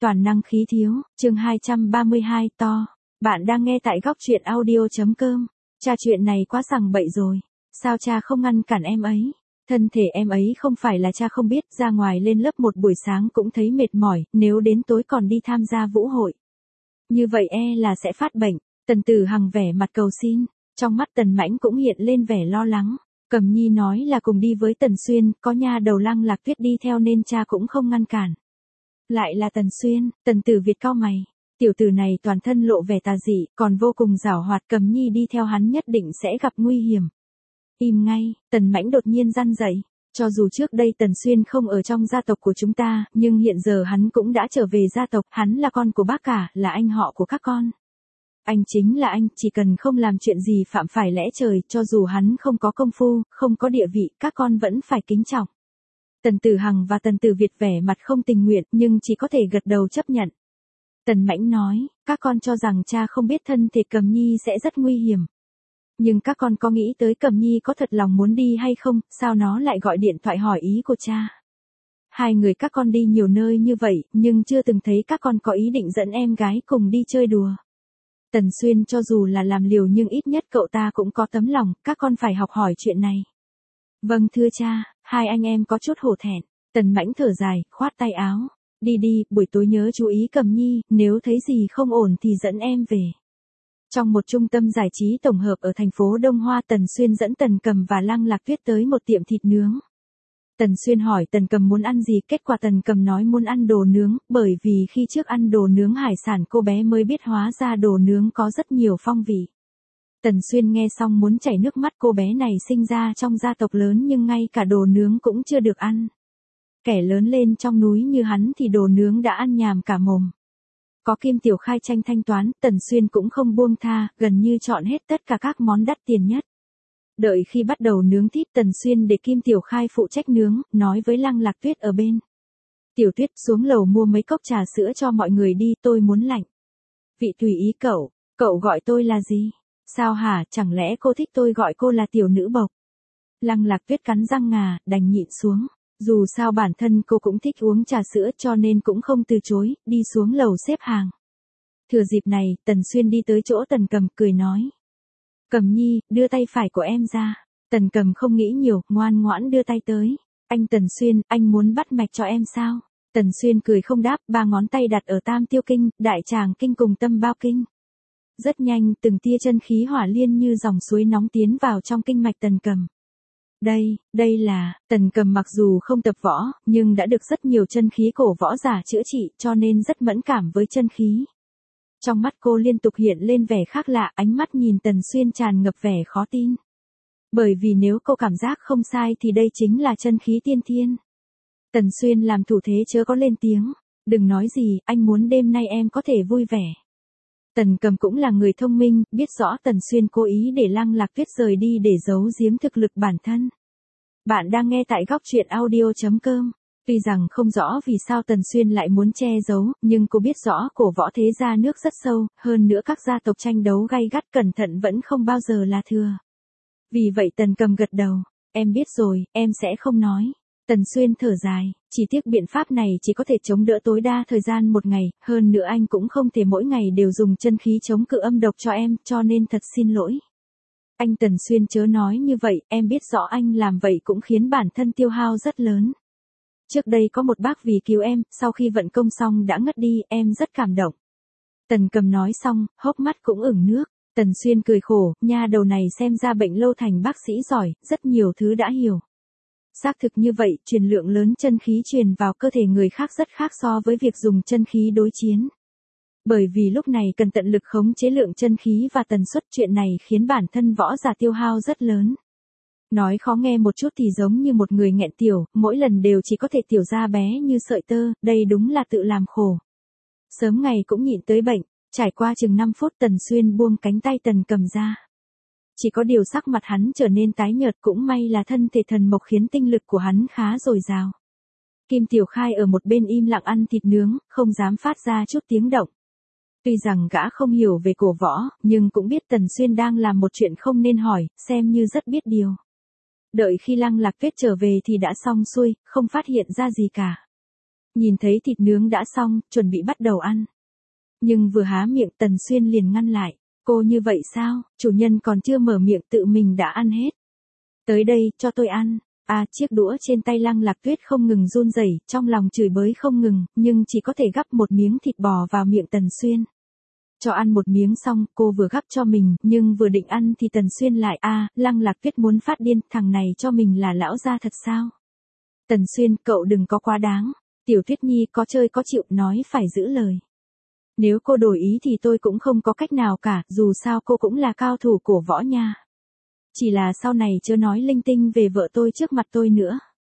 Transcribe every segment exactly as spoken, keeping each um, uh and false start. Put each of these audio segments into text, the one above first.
toàn năng khí thiếu, chương hai trăm ba mươi hai to. Bạn đang nghe tại góc truyện audio.com. Cha chuyện này quá sằng bậy rồi. Sao cha không ngăn cản em ấy? Thân thể em ấy không phải là cha không biết, ra ngoài lên lớp một buổi sáng cũng thấy mệt mỏi, nếu đến tối còn đi tham gia vũ hội. Như vậy e là sẽ phát bệnh. Tần Tử Hằng vẻ mặt cầu xin, trong mắt Tần Mãnh cũng hiện lên vẻ lo lắng. Cầm Nhi nói là cùng đi với Tần Xuyên, có nha đầu Lăng Lạc Tuyết đi theo nên cha cũng không ngăn cản. Lại là Tần Xuyên, Tần Tử Việt cau mày. Tiểu tử này toàn thân lộ vẻ tà dị, còn vô cùng giảo hoạt, Cầm Nhi đi theo hắn nhất định sẽ gặp nguy hiểm. Im ngay, Tần Mãnh đột nhiên răn dậy. Cho dù trước đây Tần Xuyên không ở trong gia tộc của chúng ta, nhưng hiện giờ hắn cũng đã trở về gia tộc, hắn là con của bác cả, là anh họ của các con. Anh chính là anh, chỉ cần không làm chuyện gì phạm phải lẽ trời, cho dù hắn không có công phu, không có địa vị, các con vẫn phải kính trọng. Tần Tử Hằng và Tần Tử Việt vẻ mặt không tình nguyện, nhưng chỉ có thể gật đầu chấp nhận. Tần Mãnh nói, các con cho rằng cha không biết thân thể Cầm Nhi sẽ rất nguy hiểm. Nhưng các con có nghĩ tới Cầm Nhi có thật lòng muốn đi hay không, sao nó lại gọi điện thoại hỏi ý của cha. Hai người các con đi nhiều nơi như vậy, nhưng chưa từng thấy các con có ý định dẫn em gái cùng đi chơi đùa. Tần Xuyên cho dù là làm liều nhưng ít nhất cậu ta cũng có tấm lòng, các con phải học hỏi chuyện này. Vâng thưa cha, hai anh em có chút hổ thẹn. Tần Mãnh thở dài, khoát tay áo. Đi đi, buổi tối nhớ chú ý Cầm Nhi, nếu thấy gì không ổn thì dẫn em về. Trong một trung tâm giải trí tổng hợp ở thành phố Đông Hoa, Tần Xuyên dẫn Tần Cầm và Lăng Lạc Tuyết tới một tiệm thịt nướng. Tần Xuyên hỏi Tần Cầm muốn ăn gì, kết quả Tần Cầm nói muốn ăn đồ nướng, bởi vì khi trước ăn đồ nướng hải sản cô bé mới biết hóa ra đồ nướng có rất nhiều phong vị. Tần Xuyên nghe xong muốn chảy nước mắt, cô bé này sinh ra trong gia tộc lớn nhưng ngay cả đồ nướng cũng chưa được ăn. Kẻ lớn lên trong núi như hắn thì đồ nướng đã ăn nhàm cả mồm. Có Kim Tiểu Khai tranh thanh toán, Tần Xuyên cũng không buông tha, gần như chọn hết tất cả các món đắt tiền nhất. Đợi khi bắt đầu nướng thịt, Tần Xuyên để Kim Tiểu Khai phụ trách nướng, nói với Lăng Lạc Tuyết ở bên. Tiểu Tuyết xuống lầu mua mấy cốc trà sữa cho mọi người đi, tôi muốn lạnh. Vị tùy ý cậu, cậu gọi tôi là gì? Sao hả, chẳng lẽ cô thích tôi gọi cô là tiểu nữ bộc? Lăng Lạc Tuyết cắn răng ngà, đành nhịn xuống. Dù sao bản thân cô cũng thích uống trà sữa cho nên cũng không từ chối, đi xuống lầu xếp hàng. Thừa dịp này, Tần Xuyên đi tới chỗ Tần Cầm, cười nói. Cầm Nhi, đưa tay phải của em ra. Tần Cầm không nghĩ nhiều, ngoan ngoãn đưa tay tới. Anh Tần Xuyên, anh muốn bắt mạch cho em sao? Tần Xuyên cười không đáp, ba ngón tay đặt ở tam tiêu kinh, đại tràng kinh cùng tâm bao kinh. Rất nhanh, từng tia chân khí hỏa liên như dòng suối nóng tiến vào trong kinh mạch Tần Cầm. Đây, đây là, Tần Cầm mặc dù không tập võ, nhưng đã được rất nhiều chân khí cổ võ giả chữa trị, cho nên rất mẫn cảm với chân khí. Trong mắt cô liên tục hiện lên vẻ khác lạ, ánh mắt nhìn Tần Xuyên tràn ngập vẻ khó tin. Bởi vì nếu cô cảm giác không sai thì đây chính là chân khí tiên thiên. Tần Xuyên làm thủ thế chớ có lên tiếng. Đừng nói gì, anh muốn đêm nay em có thể vui vẻ. Tần Cầm cũng là người thông minh, biết rõ Tần Xuyên cố ý để Lăng Lạc Tuyết rời đi để giấu giếm thực lực bản thân. Bạn đang nghe tại góc truyện audio.com. Tuy rằng không rõ vì sao Tần Xuyên lại muốn che giấu, nhưng cô biết rõ cổ võ thế gia nước rất sâu, hơn nữa các gia tộc tranh đấu gay gắt, cẩn thận vẫn không bao giờ là thừa. Vì vậy Tần Cầm gật đầu, em biết rồi, em sẽ không nói. Tần Xuyên thở dài, chỉ tiếc biện pháp này chỉ có thể chống đỡ tối đa thời gian một ngày, hơn nữa anh cũng không thể mỗi ngày đều dùng chân khí chống cự âm độc cho em, cho nên thật xin lỗi. Anh Tần Xuyên chớ nói như vậy, em biết rõ anh làm vậy cũng khiến bản thân tiêu hao rất lớn. Trước đây có một bác vì cứu em, sau khi vận công xong đã ngất đi, em rất cảm động. Tần Cầm nói xong, hốc mắt cũng ửng nước. Tần Xuyên cười khổ, nha đầu này xem ra bệnh lâu thành bác sĩ giỏi, rất nhiều thứ đã hiểu. Xác thực như vậy, truyền lượng lớn chân khí truyền vào cơ thể người khác rất khác so với việc dùng chân khí đối chiến. Bởi vì lúc này cần tận lực khống chế lượng chân khí và tần suất, chuyện này khiến bản thân võ giả tiêu hao rất lớn. Nói khó nghe một chút thì giống như một người nghẹn tiểu, mỗi lần đều chỉ có thể tiểu ra bé như sợi tơ, đây đúng là tự làm khổ. Sớm ngày cũng nhịn tới bệnh, trải qua chừng năm phút Tần Xuyên buông cánh tay Tần Cầm ra. Chỉ có điều sắc mặt hắn trở nên tái nhợt, cũng may là thân thể thần mộc khiến tinh lực của hắn khá dồi dào. Kim Tiểu Khai ở một bên im lặng ăn thịt nướng, không dám phát ra chút tiếng động. Tuy rằng gã không hiểu về cổ võ, nhưng cũng biết Tần Xuyên đang làm một chuyện không nên hỏi, xem như rất biết điều. Đợi khi Lăng Lạc Tuyết trở về thì đã xong xuôi, không phát hiện ra gì cả. Nhìn thấy thịt nướng đã xong, chuẩn bị bắt đầu ăn. Nhưng vừa há miệng Tần Xuyên liền ngăn lại. Cô như vậy sao, chủ nhân còn chưa mở miệng tự mình đã ăn hết. Tới đây, cho tôi ăn. À, chiếc đũa trên tay Lăng Lạc Tuyết không ngừng run rẩy, trong lòng chửi bới không ngừng, nhưng chỉ có thể gắp một miếng thịt bò vào miệng Tần Xuyên. Cho ăn một miếng xong, cô vừa gắp cho mình, nhưng vừa định ăn thì Tần Xuyên lại, a, à, Lăng Lạc Tuyết muốn phát điên, thằng này cho mình là lão gia thật sao? Tần Xuyên, cậu đừng có quá đáng. Tiểu Tuyết Nhi có chơi có chịu, nói phải giữ lời. Nếu cô đổi ý thì tôi cũng không có cách nào cả, dù sao cô cũng là cao thủ của võ nha. Chỉ là sau này chớ nói linh tinh về vợ tôi trước mặt tôi nữa.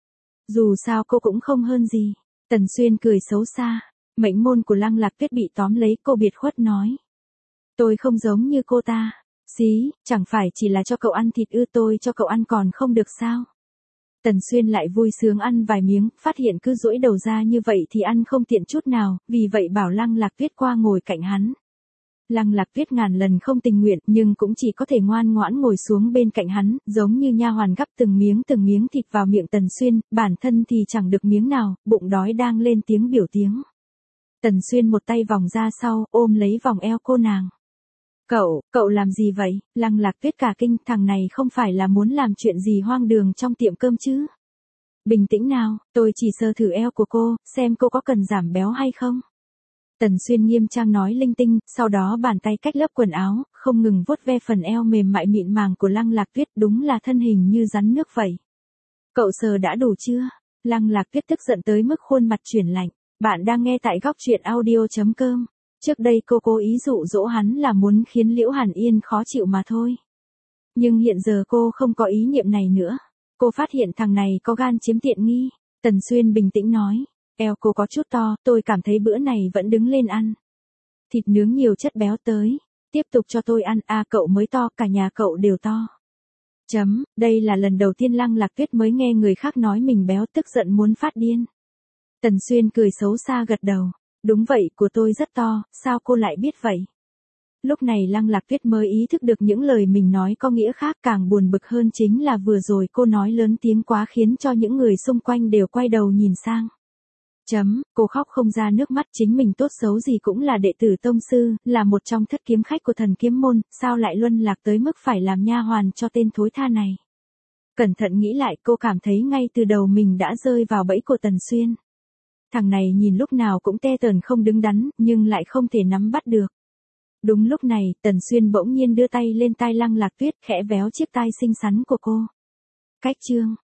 Dù sao cô cũng không hơn gì. Tần Xuyên cười xấu xa. Mệnh môn của Lăng Lạc Tuyết bị tóm lấy, cô biệt khuất nói. Tôi không giống như cô ta. Xí, chẳng phải chỉ là cho cậu ăn thịt ư, tôi cho cậu ăn còn không được sao? Tần Xuyên lại vui sướng ăn vài miếng, phát hiện cứ duỗi đầu ra như vậy thì ăn không tiện chút nào, vì vậy bảo Lăng Lạc Tuyết qua ngồi cạnh hắn. Lăng Lạc Tuyết ngàn lần không tình nguyện, nhưng cũng chỉ có thể ngoan ngoãn ngồi xuống bên cạnh hắn, giống như nha hoàn gắp từng miếng từng miếng thịt vào miệng Tần Xuyên, bản thân thì chẳng được miếng nào, bụng đói đang lên tiếng biểu tiếng. Tần Xuyên một tay vòng ra sau, ôm lấy vòng eo cô nàng. Cậu, cậu làm gì vậy? Lăng Lạc Tuyết cả kinh, thằng này không phải là muốn làm chuyện gì hoang đường trong tiệm cơm chứ? Bình tĩnh nào, tôi chỉ sờ thử eo của cô, xem cô có cần giảm béo hay không? Tần Xuyên nghiêm trang nói linh tinh, sau đó bàn tay cách lớp quần áo, không ngừng vuốt ve phần eo mềm mại mịn màng của Lăng Lạc Tuyết, đúng là thân hình như rắn nước vậy. Cậu sờ đã đủ chưa? Lăng Lạc Tuyết tức giận tới mức khuôn mặt chuyển lạnh. Bạn đang nghe tại góc truyện audio chấm com. Trước đây cô cố ý dụ dỗ hắn là muốn khiến Liễu Hàn Yên khó chịu mà thôi. Nhưng hiện giờ cô không có ý niệm này nữa. Cô phát hiện thằng này có gan chiếm tiện nghi. Tần Xuyên bình tĩnh nói. Eo cô có chút to, tôi cảm thấy bữa này vẫn đứng lên ăn. Thịt nướng nhiều chất béo tới. Tiếp tục cho tôi ăn, a à, cậu mới to, cả nhà cậu đều to. Chấm, đây là lần đầu tiên Lăng Lạc Tuyết mới nghe người khác nói mình béo, tức giận muốn phát điên. Tần Xuyên cười xấu xa gật đầu. Đúng vậy, của tôi rất to, sao cô lại biết vậy? Lúc này Lăng Lạc Tuyết mới ý thức được những lời mình nói có nghĩa khác, càng buồn bực hơn chính là vừa rồi cô nói lớn tiếng quá khiến cho những người xung quanh đều quay đầu nhìn sang. Chấm, cô khóc không ra nước mắt, chính mình tốt xấu gì cũng là đệ tử tông sư, là một trong thất kiếm khách của thần kiếm môn, sao lại luân lạc tới mức phải làm nha hoàn cho tên thối tha này. Cẩn thận nghĩ lại, cô cảm thấy ngay từ đầu mình đã rơi vào bẫy của Tần Xuyên. Thằng này nhìn lúc nào cũng tê tởn không đứng đắn, nhưng lại không thể nắm bắt được. Đúng lúc này, Tần Xuyên bỗng nhiên đưa tay lên tai Lăng Lạc Tuyết, khẽ véo chiếc tai xinh xắn của cô. Cách chương,